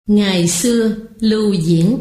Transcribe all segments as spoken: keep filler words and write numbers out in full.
Ngày xưa lưu diễn.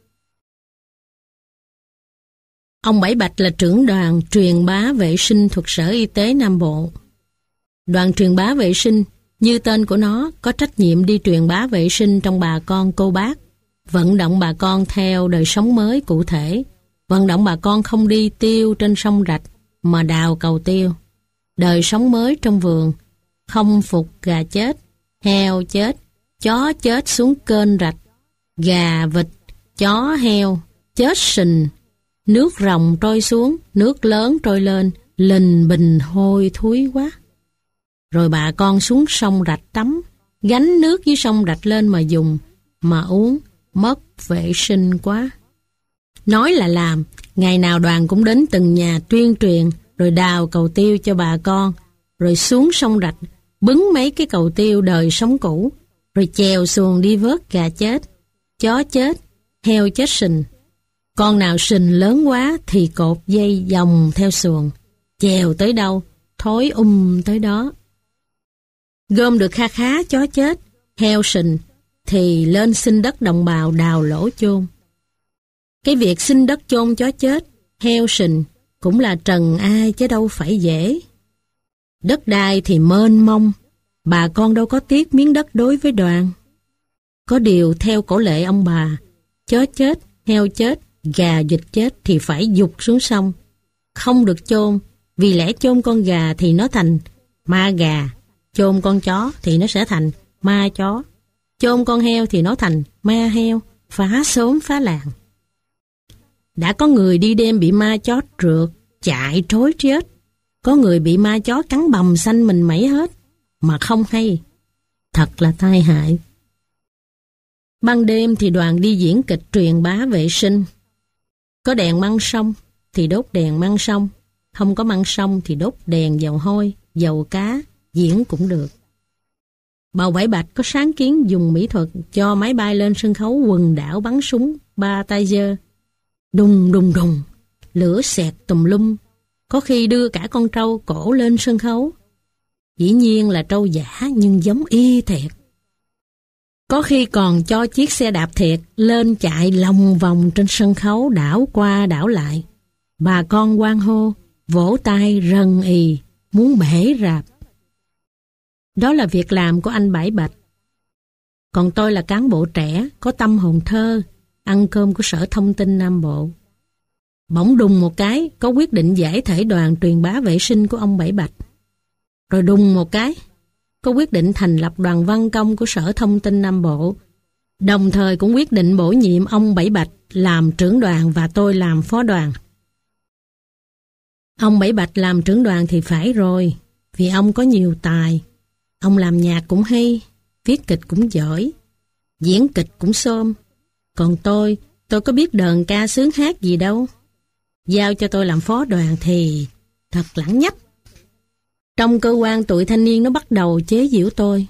Ông Bảy Bạch là trưởng đoàn truyền bá vệ sinh thuộc Sở Y tế Nam Bộ. Đoàn truyền bá vệ sinh, như tên của nó, có trách nhiệm đi truyền bá vệ sinh trong bà con cô bác, vận động bà con theo đời sống mới cụ thể, vận động bà con không đi tiêu trên sông rạch mà đào cầu tiêu, đời sống mới trong vườn, không phục gà chết, heo chết, chó chết xuống kênh rạch, gà, vịt, chó, heo, chết sình, nước ròng trôi xuống, nước lớn trôi lên, lình bình hôi thúi quá. Rồi bà con xuống sông rạch tắm, gánh nước dưới sông rạch lên mà dùng, mà uống, mất vệ sinh quá. Nói là làm, ngày nào đoàn cũng đến từng nhà tuyên truyền, rồi đào cầu tiêu cho bà con, rồi xuống sông rạch, bứng mấy cái cầu tiêu đời sống cũ, rồi chèo xuồng đi vớt gà chết, chó chết, heo chết sình. Con nào sình lớn quá thì cột dây vòng theo xuồng, chèo tới đâu, thối um tới đó. Gom được kha khá chó chết, heo sình, thì lên xin đất đồng bào đào lỗ chôn. Cái việc xin đất chôn chó chết, heo sình cũng là trần ai chứ đâu phải dễ. Đất đai thì mênh mông, bà con đâu có tiếc miếng đất đối với đoàn. Có điều theo cổ lệ ông bà, chó chết, heo chết, gà vịt chết thì phải dục xuống sông. Không được chôn, vì lẽ chôn con gà thì nó thành ma gà, chôn con chó thì nó sẽ thành ma chó, chôn con heo thì nó thành ma heo, phá xóm phá làng. Đã có người đi đêm bị ma chó rượt, chạy trối chết. Có người bị ma chó cắn bầm xanh mình mẩy hết, mà không hay. Thật là tai hại. Ban đêm thì đoàn đi diễn kịch truyền bá vệ sinh. Có đèn măng sông thì đốt đèn măng sông, không có măng sông thì đốt đèn dầu hôi, dầu cá, diễn cũng được. Bầu Bảy Bạch có sáng kiến dùng mỹ thuật cho máy bay lên sân khấu quần đảo bắn súng ba tay giơ. Đùng đùng đùng, lửa xẹt tùm lum, có khi đưa cả con trâu cổ lên sân khấu. Dĩ nhiên là trâu giả nhưng giống y thiệt. Có khi còn cho chiếc xe đạp thiệt lên chạy lòng vòng trên sân khấu đảo qua đảo lại. Bà con hoan hô, vỗ tay rần ì, muốn bể rạp. Đó là việc làm của anh Bảy Bạch. Còn tôi là cán bộ trẻ, có tâm hồn thơ, ăn cơm của Sở Thông tin Nam Bộ. Bỗng đùng một cái, có quyết định giải thể đoàn truyền bá vệ sinh của ông Bảy Bạch. Rồi đùng một cái, có quyết định thành lập đoàn văn công của Sở Thông tin Nam Bộ. Đồng thời cũng quyết định bổ nhiệm ông Bảy Bạch làm trưởng đoàn và tôi làm phó đoàn. Ông Bảy Bạch làm trưởng đoàn thì phải rồi, vì ông có nhiều tài. Ông làm nhạc cũng hay, viết kịch cũng giỏi, diễn kịch cũng xôm. Còn tôi, tôi có biết đờn ca sướng hát gì đâu. Giao cho tôi làm phó đoàn thì thật lãng nhách. Trong cơ quan tụi thanh niên nó bắt đầu chế giễu tôi,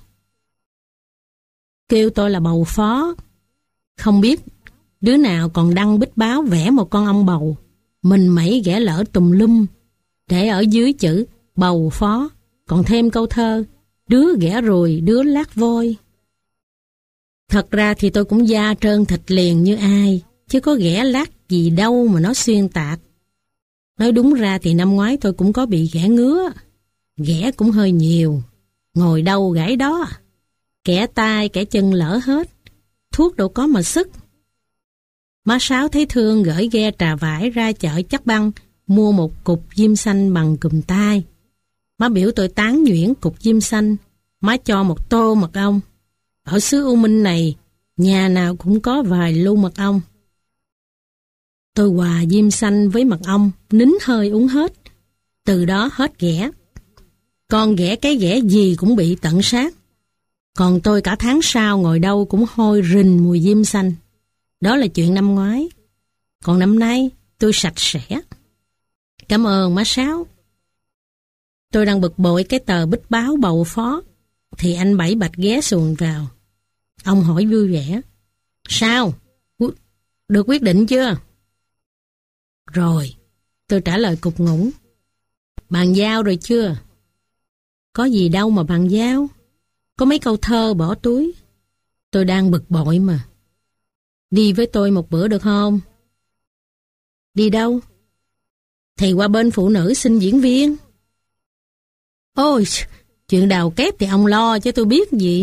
kêu tôi là bầu phó. Không biết đứa nào còn đăng bích báo vẽ một con ong bầu, mình mẩy ghẻ lỡ tùm lum, để ở dưới chữ bầu phó còn thêm câu thơ đứa ghẻ ruồi đứa lát vôi. Thật ra thì tôi cũng da trơn thịt liền như ai, chứ có ghẻ lát gì đâu mà nó xuyên tạc. Nói đúng ra thì năm ngoái tôi cũng có bị ghẻ ngứa, ghẻ cũng hơi nhiều, ngồi đâu gãy đó, kẻ tay kẻ chân lỡ hết, thuốc đâu có mà sức. Má Sáu thấy thương gửi ghe trà vải ra chợ Chắc Băng mua một cục diêm xanh bằng cùm tay. Má biểu tôi tán nhuyễn cục diêm xanh, má cho một tô mật ong. Ở xứ U Minh này, nhà nào cũng có vài lu mật ong. Tôi hòa diêm xanh với mật ong, nín hơi uống hết. Từ đó hết ghẻ. Con ghẻ cái ghẻ gì cũng bị tận sát. Còn tôi cả tháng sau ngồi đâu cũng hôi rình mùi diêm xanh. Đó là chuyện năm ngoái. Còn năm nay tôi sạch sẽ. Cảm ơn má Sáu. Tôi đang bực bội cái tờ bích báo bầu phó, thì anh Bảy Bạch ghé xuồng vào. Ông hỏi vui vẻ: Sao? Được quyết định chưa? Rồi, tôi trả lời cục ngủng. Bàn giao rồi chưa? Có gì đâu mà bàn giao. Có mấy câu thơ bỏ túi. Tôi đang bực bội mà. Đi với tôi một bữa được không? Đi đâu? Thì qua bên phụ nữ xin diễn viên. Ôi, chuyện đào kép thì ông lo chứ tôi biết gì.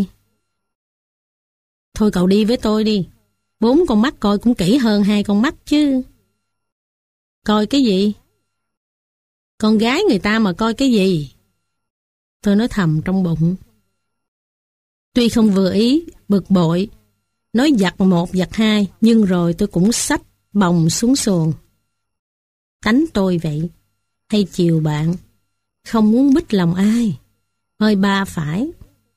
Thôi cậu đi với tôi đi. Bốn con mắt coi cũng kỹ hơn hai con mắt chứ. Coi cái gì? Con gái người ta mà coi cái gì? Tôi nói thầm trong bụng. Tuy không vừa ý, bực bội, nói giặt một giặt hai, nhưng rồi tôi cũng xách bồng xuống xuồng. Tánh tôi vậy, hay chiều bạn, không muốn bích lòng ai, hơi ba phải.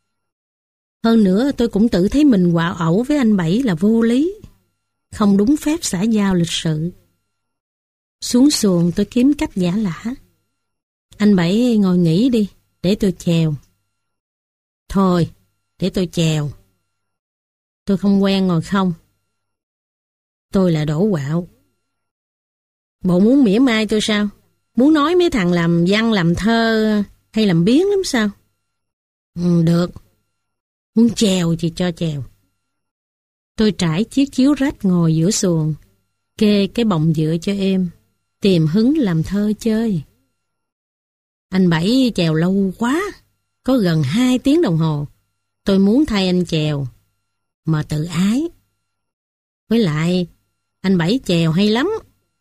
Hơn nữa tôi cũng tự thấy mình quạo ẩu với anh Bảy là vô lý, không đúng phép xã giao lịch sự. Xuống xuồng tôi kiếm cách giả lả. Anh Bảy ngồi nghỉ đi, để tôi chèo. Thôi, để tôi chèo. Tôi không quen ngồi không. Tôi là đổ quạo. Bộ muốn mỉa mai tôi sao? Muốn nói mấy thằng làm văn làm thơ hay làm biếng lắm sao? Ừ, được. Muốn chèo thì cho chèo. Tôi trải chiếc chiếu rách ngồi giữa xuồng, kê cái bồng dựa cho êm, tìm hứng làm thơ chơi. Anh Bảy chèo lâu quá, có gần hai tiếng đồng hồ. Tôi muốn thay anh chèo, mà tự ái. Với lại, anh Bảy chèo hay lắm.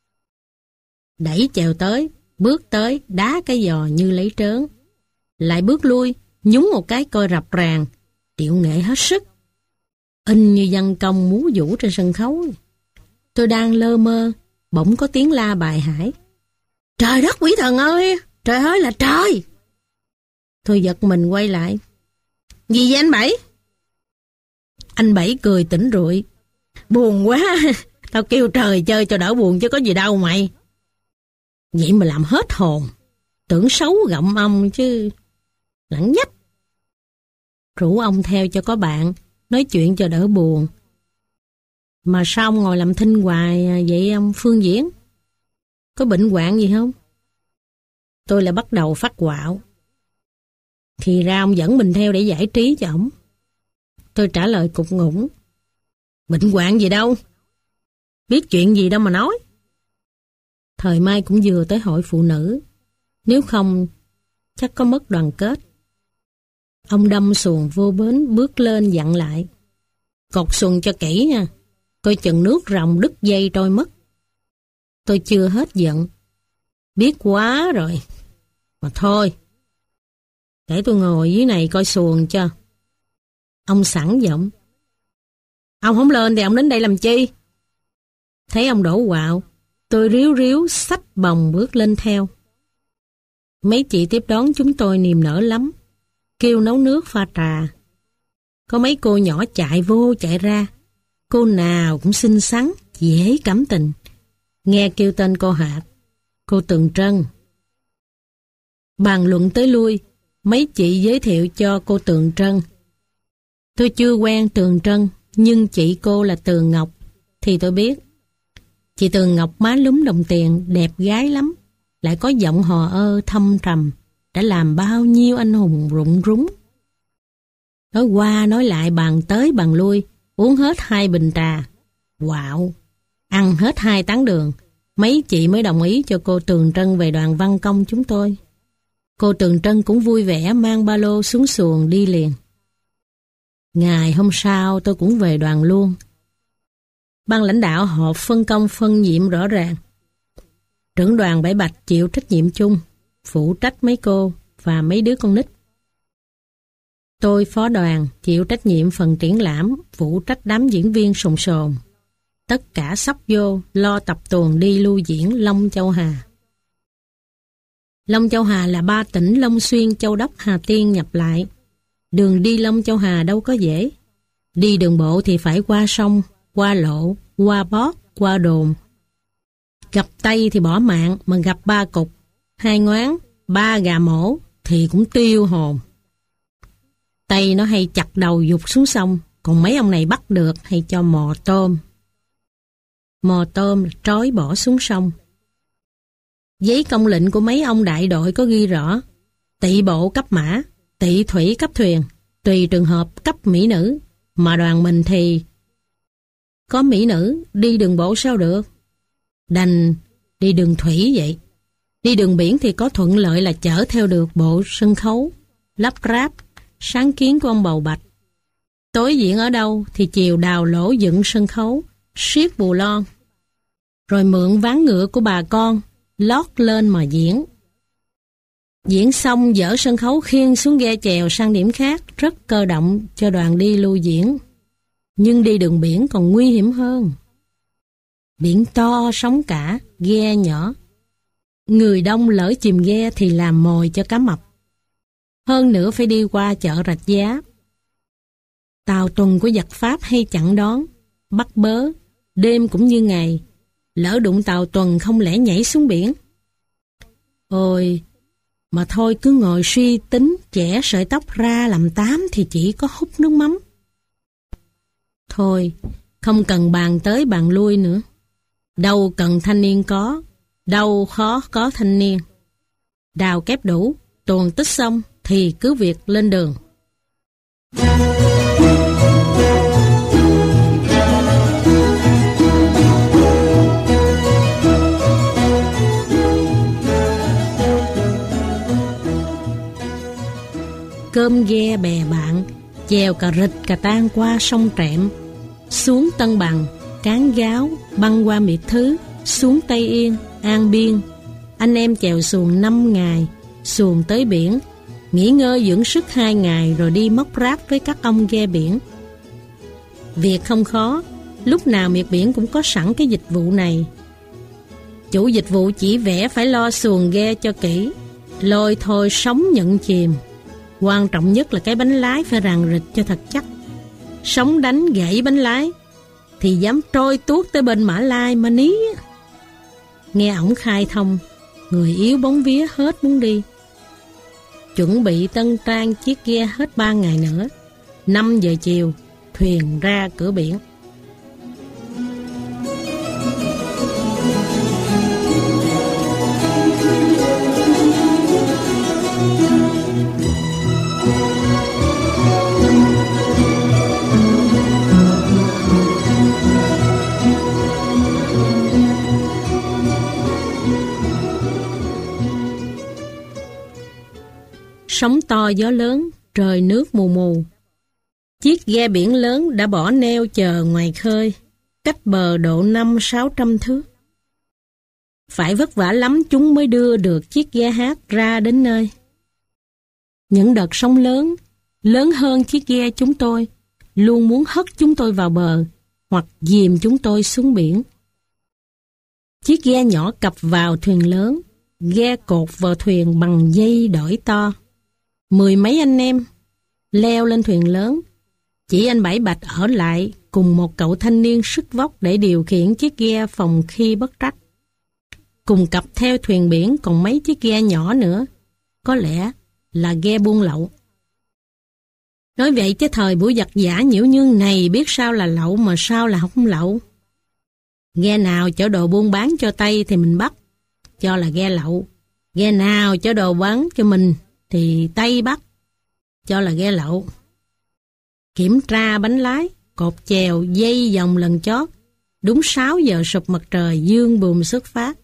Đẩy chèo tới, bước tới, đá cái giò như lấy trớn. Lại bước lui, nhúng một cái coi rập ràng, điệu nghệ hết sức. In như văn công múa vũ trên sân khấu. Tôi đang lơ mơ, bỗng có tiếng la bài hải. Trời đất quỷ thần ơi! Trời ơi là trời! Tôi giật mình quay lại. Gì vậy anh Bảy? Anh Bảy cười tỉnh rụi. Buồn quá, tao kêu trời chơi cho đỡ buồn chứ có gì đâu mày. Vậy mà làm hết hồn. Tưởng xấu gặm ông chứ. Lẳng nhách. Rủ ông theo cho có bạn, nói chuyện cho đỡ buồn. Mà sao ông ngồi làm thinh hoài vậy ông Phương Diễn? Có bệnh hoạn gì không? Tôi lại bắt đầu phát quạo. Thì ra ông dẫn mình theo để giải trí cho ổng. Tôi trả lời cục ngủng. Bệnh hoạn gì đâu. Biết chuyện gì đâu mà nói. Thời mai cũng vừa tới hội phụ nữ. Nếu không, chắc có mất đoàn kết. Ông đâm xuồng vô bến bước lên dặn lại. Cột xuồng cho kỹ nha. Coi chừng nước ròng đứt dây trôi mất. Tôi chưa hết giận. Biết quá rồi. Mà thôi. Để tôi ngồi dưới này coi xuồng cho. Ông sẵn giọng. Ông không lên thì ông đến đây làm chi? Thấy ông đổ quạo, tôi ríu ríu xách bồng bước lên theo. Mấy chị tiếp đón chúng tôi niềm nở lắm. Kêu nấu nước pha trà. Có mấy cô nhỏ chạy vô chạy ra. Cô nào cũng xinh xắn, dễ cảm tình. Nghe kêu tên cô Hạt, cô Tường Trân. Bàn luận tới lui, mấy chị giới thiệu cho cô Tường Trân. Tôi chưa quen Tường Trân, nhưng chị cô là Tường Ngọc, thì tôi biết. Chị Tường Ngọc má lúm đồng tiền, đẹp gái lắm, lại có giọng hò ơ thâm trầm, đã làm bao nhiêu anh hùng rụng rúng. Nói qua nói lại bàn tới bàn lui, uống hết hai bình trà. Wow! Ăn hết hai tán đường, mấy chị mới đồng ý cho cô Tường Trân về đoàn văn công chúng tôi. Cô Tường Trân cũng vui vẻ mang ba lô xuống xuồng đi liền. Ngày hôm sau tôi cũng về đoàn luôn. Ban lãnh đạo họp phân công phân nhiệm rõ ràng. Trưởng đoàn Bảy Bạch chịu trách nhiệm chung, phụ trách mấy cô và mấy đứa con nít. Tôi phó đoàn chịu trách nhiệm phần triển lãm, phụ trách đám diễn viên sồn sồn. Tất cả sắp vô lo tập tuồng đi lưu diễn Long Châu Hà. Long Châu Hà là ba tỉnh Long Xuyên, Châu Đốc, Hà Tiên nhập lại. Đường đi Long Châu Hà đâu có dễ. Đi đường bộ thì phải qua sông, qua lộ, qua bót, qua đồn. Gặp Tây thì bỏ mạng, mà gặp ba cục, hai ngoán, ba gà mổ thì cũng tiêu hồn. Tây nó hay chặt đầu dục xuống sông, còn mấy ông này bắt được hay cho mò tôm. Mò tôm trói bỏ xuống sông. Giấy công lệnh của mấy ông đại đội có ghi rõ: tỵ bộ cấp mã, tỵ thủy cấp thuyền, tùy trường hợp cấp mỹ nữ, Mà đoàn mình thì có mỹ nữ, đi đường bộ sao được? Đành đi đường thủy vậy. Đi đường biển thì có thuận lợi là chở theo được bộ sân khấu, lắp ráp, sáng kiến của ông Bầu Bạch. Tối diễn ở đâu thì chiều đào lỗ dựng sân khấu, siết bù lon, rồi mượn ván ngựa của bà con, lót lên mà diễn. Diễn xong dỡ sân khấu khiêng xuống ghe chèo sang điểm khác, rất cơ động cho đoàn đi lưu diễn. Nhưng đi đường biển còn nguy hiểm hơn. Biển to sóng cả, ghe nhỏ. Người đông lỡ chìm ghe thì làm mồi cho cá mập. Hơn nữa phải đi qua chợ Rạch Giá. Tàu tuần của giặc Pháp hay chặn đón, bắt bớ, đêm cũng như ngày. Lỡ đụng tàu tuần không lẽ nhảy xuống biển. Ôi, mà thôi cứ ngồi suy tính chẻ sợi tóc ra làm tám thì chỉ có hút nước mắm. Thôi, không cần bàn tới bàn lui nữa. Đâu cần thanh niên có, đâu khó có thanh niên. Đào kép đủ, tuần tích xong thì cứ việc lên đường. Cơm ghe bè bạn, chèo cà rịch cà tan qua sông Trẹm, xuống Tân Bằng, Cán Gáo, băng qua Miệt Thứ, xuống Tây Yên, An Biên. Anh em chèo xuồng năm ngày, xuồng tới biển, nghỉ ngơi dưỡng sức hai ngày rồi đi móc ráp với các ông ghe biển. Việc không khó, lúc nào miệt biển cũng có sẵn cái dịch vụ này. Chủ dịch vụ chỉ vẽ phải lo xuồng ghe cho kỹ, lôi thôi sóng nhận chìm. Quan trọng nhất là cái bánh lái phải ràng rịch cho thật chắc. Sóng đánh gãy bánh lái thì dám trôi tuốt tới bên Mã Lai mà ní. Nghe ổng khai thông, người yếu bóng vía hết muốn đi. Chuẩn bị tân trang chiếc ghe hết ba ngày nữa. Năm giờ chiều, thuyền ra cửa biển. Sóng to gió lớn, trời nước mù mù. Chiếc ghe biển lớn đã bỏ neo chờ ngoài khơi, cách bờ độ năm sáu trăm thước. Phải vất vả lắm chúng mới đưa được chiếc ghe hát ra đến nơi. Những đợt sóng lớn, lớn hơn chiếc ghe chúng tôi, luôn muốn hất chúng tôi vào bờ, hoặc dìm chúng tôi xuống biển. Chiếc ghe nhỏ cập vào thuyền lớn, ghe cột vào thuyền bằng dây đỏi to. Mười mấy anh em leo lên thuyền lớn, chỉ anh Bảy Bạch ở lại cùng một cậu thanh niên sức vóc để điều khiển chiếc ghe phòng khi bất trắc. Cùng cặp theo thuyền biển còn mấy chiếc ghe nhỏ nữa, có lẽ là ghe buôn lậu. Nói vậy chứ thời buổi giặc giả nhiễu nhương này biết sao là lậu mà sao là không lậu. Ghe nào chở đồ buôn bán cho Tây thì mình bắt, cho là ghe lậu. Ghe nào chở đồ bán cho mình thì Tây bắt, cho là ghe lậu. Kiểm tra bánh lái, cột chèo, dây vòng lần chót, đúng sáu giờ sụp mặt trời dương buồm xuất phát.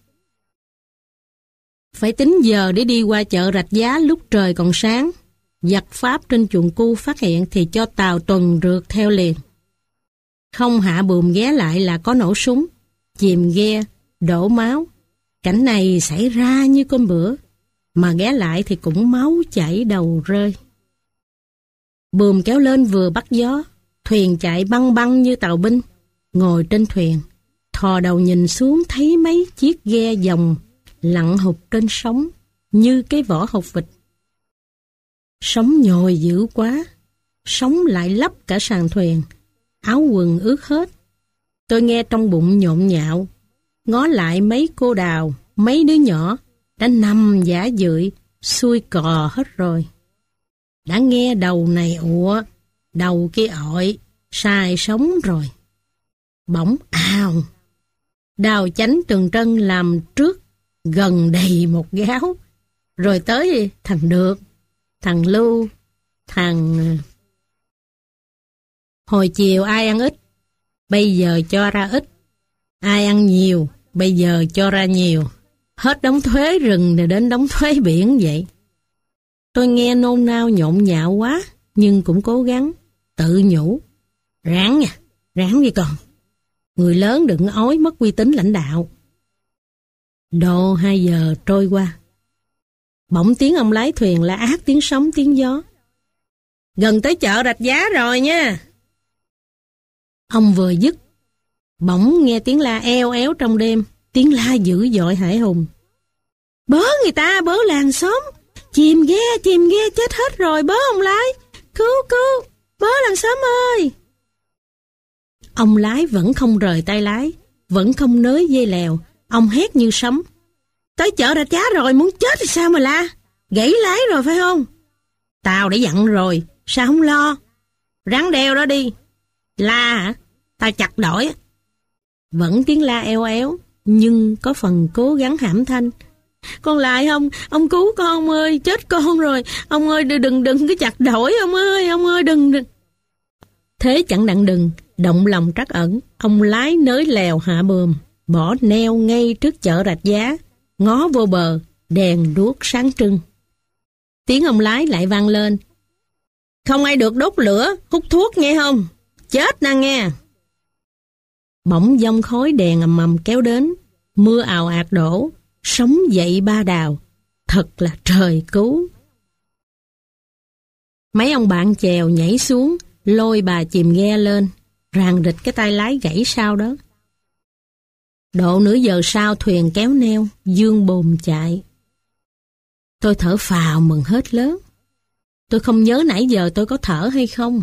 Phải tính giờ để đi qua chợ Rạch Giá lúc trời còn sáng. Giặc Pháp trên chuồng cu phát hiện thì cho tàu tuần rượt theo liền. Không hạ buồm ghé lại là có nổ súng, chìm ghe, đổ máu. Cảnh này xảy ra như con bữa, mà ghé lại thì cũng máu chảy đầu rơi. Buồm kéo lên vừa bắt gió, thuyền chạy băng băng như tàu binh. Ngồi trên thuyền, thò đầu nhìn xuống thấy mấy chiếc ghe dòng lặn hụt trên sóng như cái vỏ hột vịt. Sóng nhồi dữ quá, sóng lại lấp cả sàn thuyền, áo quần ướt hết. Tôi nghe trong bụng nhộn nhạo, ngó lại mấy cô đào, mấy đứa nhỏ đã nằm giả dưỡi, xuôi cò hết rồi. Đã nghe đầu này ụa, đầu kia ọi, sai sống rồi. Bỗng ào, đào chánh Trường Trân làm trước gần đầy một gáo, rồi tới thằng Được, thằng Lưu, thằng Hồi chiều ai ăn ít, bây giờ cho ra ít. Ai ăn nhiều, bây giờ cho ra nhiều. Hết đóng thuế rừng rồi đến đóng thuế biển vậy. Tôi nghe nôn nao nhộn nhạo quá, nhưng cũng cố gắng, tự nhủ. Ráng nha, ráng đi con. Người lớn đừng ói mất uy tín lãnh đạo. Độ hai giờ trôi qua. Bỗng tiếng ông lái thuyền la ác tiếng sóng tiếng gió. Gần tới chợ Rạch Giá rồi nha. Ông vừa dứt, bỗng nghe tiếng la eo éo trong đêm, tiếng la dữ dội hãi hùng. Bớ người ta, bớ làng xóm, chìm ghe, chìm ghe chết hết rồi, bớ ông lái, cứu cứu, bớ làng xóm ơi. Ông lái vẫn không rời tay lái, vẫn không nới dây lèo, ông hét như sấm. Tới chợ Rạch Giá rồi, muốn chết thì sao mà la, gãy lái rồi phải không? Tao đã dặn rồi, sao không lo? Ráng đeo đó đi. La hả? Tao chặt đổi. Vẫn tiếng la eo éo, nhưng có phần cố gắng hãm thanh. Con lại không? Ông cứu con ơi, chết con rồi. Ông ơi đừng đừng, đừng cứ chặt đổi ông ơi, ông ơi đừng đừng. Thế chẳng đặng đừng, động lòng trắc ẩn, ông lái nới lèo hạ bườm, bỏ neo ngay trước chợ Rạch Giá, ngó vô bờ, đèn đuốc sáng trưng. Tiếng ông lái lại vang lên. Không ai được đốt lửa, hút thuốc nghe không? Chết nè nghe. Bỗng dông khói đèn ầm ầm kéo đến, mưa ào ạt đổ, sóng dậy ba đào, thật là trời cứu. Mấy ông bạn chèo nhảy xuống, lôi bà chìm ghe lên, ràng rịch cái tay lái gãy sau đó. Độ nửa giờ sau thuyền kéo neo, dương bồn chạy. Tôi thở phào mừng hết lớn. Tôi không nhớ nãy giờ tôi có thở hay không.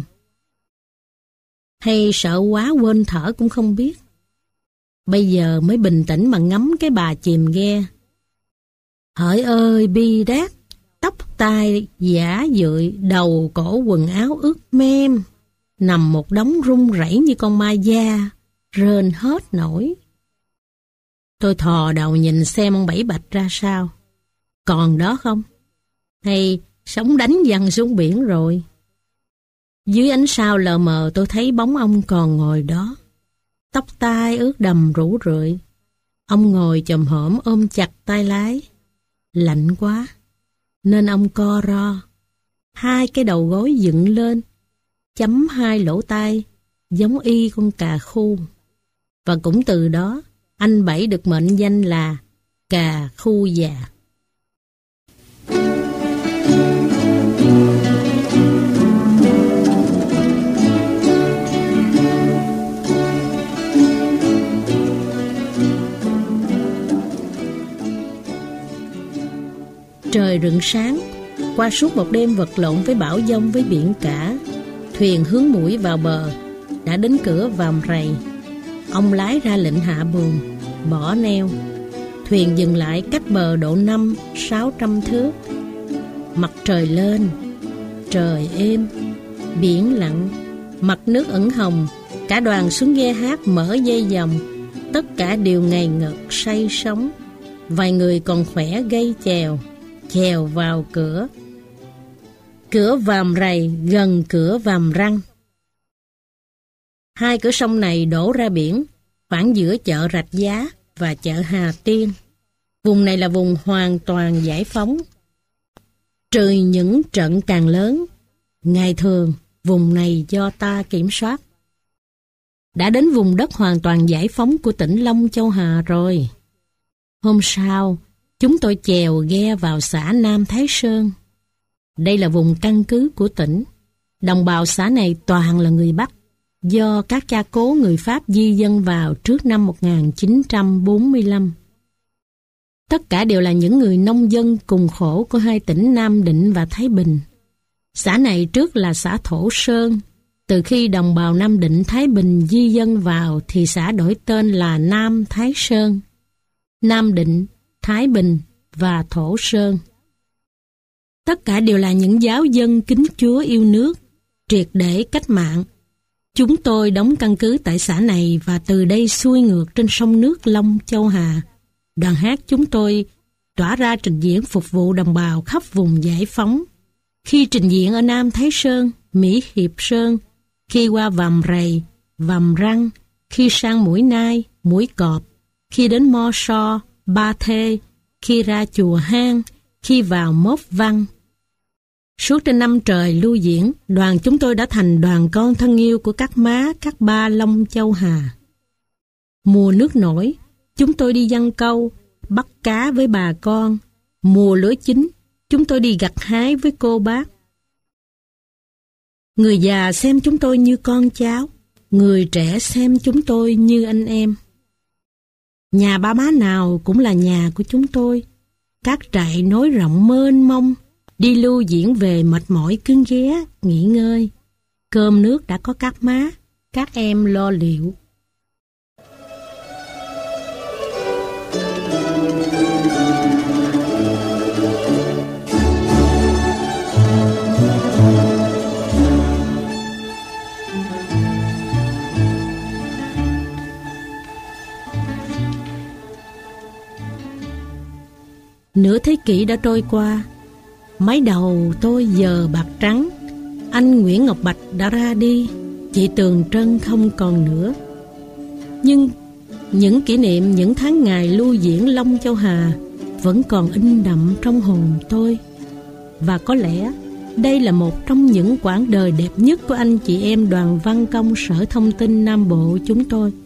Hay sợ quá quên thở cũng không biết. Bây giờ mới bình tĩnh mà ngắm cái bà chìm ghe. Hỡi ơi bi đát, tóc tai giả dụi, đầu cổ quần áo ướt mem, nằm một đống rung rẩy như con ma da, rên hết nổi. Tôi thò đầu nhìn xem ông Bảy Bạch ra sao. Còn đó không? Hay sóng đánh văng xuống biển rồi? Dưới ánh sao lờ mờ tôi thấy bóng ông còn ngồi đó. Tóc tai ướt đầm rũ rượi. Ông ngồi chồm hổm ôm chặt tay lái. Lạnh quá, nên ông co ro. Hai cái đầu gối dựng lên, chấm hai lỗ tai, giống y con cà khu. Và cũng từ đó, anh Bảy được mệnh danh là cà khu già. Trời rựng sáng, qua suốt một đêm vật lộn với bão giông với biển cả, thuyền hướng mũi vào bờ, đã đến cửa Vàm Rầy. Ông lái ra lệnh hạ buồm, bỏ neo. Thuyền dừng lại cách bờ độ năm, sáu trăm thước. Mặt trời lên, trời êm, biển lặng, mặt nước ẩn hồng. Cả đoàn xuống ghe hát mở dây dòng, tất cả đều ngây ngất say sóng. Vài người còn khỏe gây chèo, chèo vào cửa. Cửa Vàm Rầy gần cửa Vàm Răng. Hai cửa sông này đổ ra biển, khoảng giữa chợ Rạch Giá và chợ Hà Tiên. Vùng này là vùng hoàn toàn giải phóng, trừ những trận càng lớn. Ngày thường, vùng này do ta kiểm soát. Đã đến vùng đất hoàn toàn giải phóng của tỉnh Long Châu Hà rồi. Hôm sau, chúng tôi chèo ghe vào xã Nam Thái Sơn. Đây là vùng căn cứ của tỉnh. Đồng bào xã này toàn là người Bắc, do các cha cố người Pháp di dân vào trước năm một nghìn chín trăm bốn mươi lăm. Tất cả đều là những người nông dân cùng khổ của hai tỉnh Nam Định và Thái Bình. Xã này trước là xã Thổ Sơn. Từ khi đồng bào Nam Định, Thái Bình di dân vào thì xã đổi tên là Nam Thái Sơn. Nam Định, Thái Bình và Thổ Sơn. Tất cả đều là những giáo dân kính Chúa yêu nước, triệt để cách mạng. Chúng tôi đóng căn cứ tại xã này và từ đây xuôi ngược trên sông nước Long Châu Hà. Đoàn hát chúng tôi tỏa ra trình diễn phục vụ đồng bào khắp vùng giải phóng. Khi trình diễn ở Nam Thái Sơn, Mỹ Hiệp Sơn, khi qua Vàm Rầy, Vàm Răng, khi sang Mũi Nai, Mũi Cọp, khi đến Mo So, Ba Thê, khi ra chùa Hang, khi vào Mốt Văn. Suốt trên năm trời lưu diễn, đoàn chúng tôi đã thành đoàn con thân yêu của các má, các ba Long Châu Hà. Mùa nước nổi, chúng tôi đi giăng câu, bắt cá với bà con. Mùa lúa chín, chúng tôi đi gặt hái với cô bác. Người già xem chúng tôi như con cháu, người trẻ xem chúng tôi như anh em. Nhà ba má nào cũng là nhà của chúng tôi. Các trại nối rộng mênh mông, đi lưu diễn về mệt mỏi cứ ghé, nghỉ ngơi. Cơm nước đã có các má, các em lo liệu. Nửa thế kỷ đã trôi qua, mái đầu tôi giờ bạc trắng. Anh Nguyễn Ngọc Bạch đã ra đi, chị Tường Trân không còn nữa. Nhưng những kỷ niệm những tháng ngày lưu diễn Long Châu Hà vẫn còn in đậm trong hồn tôi. Và có lẽ đây là một trong những quãng đời đẹp nhất của anh chị em đoàn văn công Sở Thông tin Nam Bộ chúng tôi.